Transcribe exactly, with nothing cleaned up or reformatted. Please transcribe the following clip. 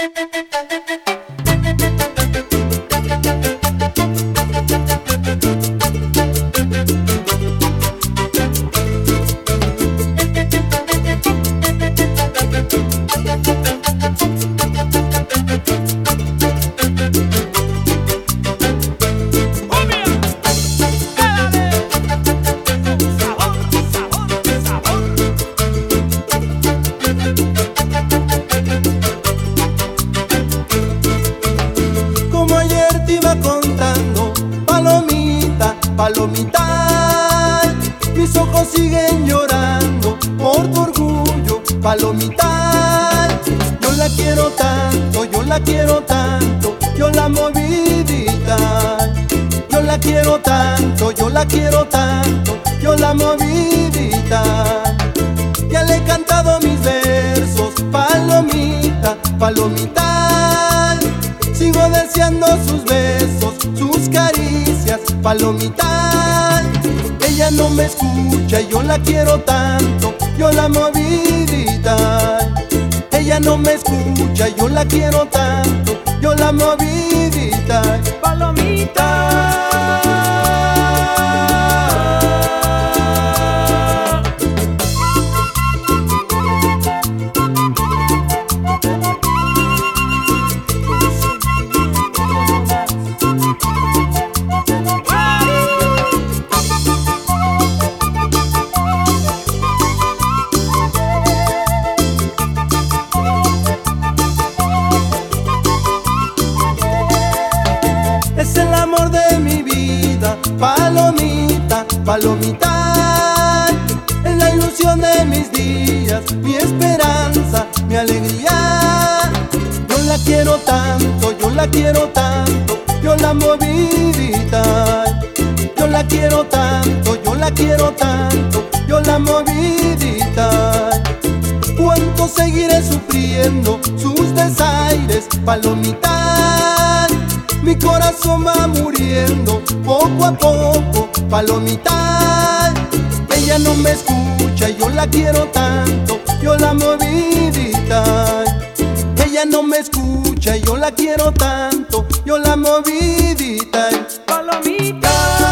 Palomita, mis ojos siguen llorando por tu orgullo, Palomita. Yo la quiero tanto, yo la quiero tanto, yo la amo vidita. Yo la quiero tanto, yo la quiero tanto, yo la amo vidita. Ya le he cantado mis versos, Palomita, Palomita. Sigo deseando sus besos, sus caricias, Palomita. Ella no me escucha y yo la quiero tanto, yo la amo vidita. Ella no me escucha y yo la quiero tanto, yo la amo vidita. Palomita. Es el amor de mi vida, Palomita, Palomita. Es la ilusión de mis días, mi esperanza, mi alegría. Yo la quiero tanto, yo la quiero tanto, yo la amo vidita. Yo la quiero tanto, yo la quiero tanto, yo la amo vidita. ¿Cuánto seguiré sufriendo sus desaires, Palomita? Mi corazón va muriendo poco a poco, Palomita. Ella no me escucha y yo la quiero tanto, yo la amo vidita. Ella no me escucha y yo la quiero tanto, yo la amo vidita. Palomita.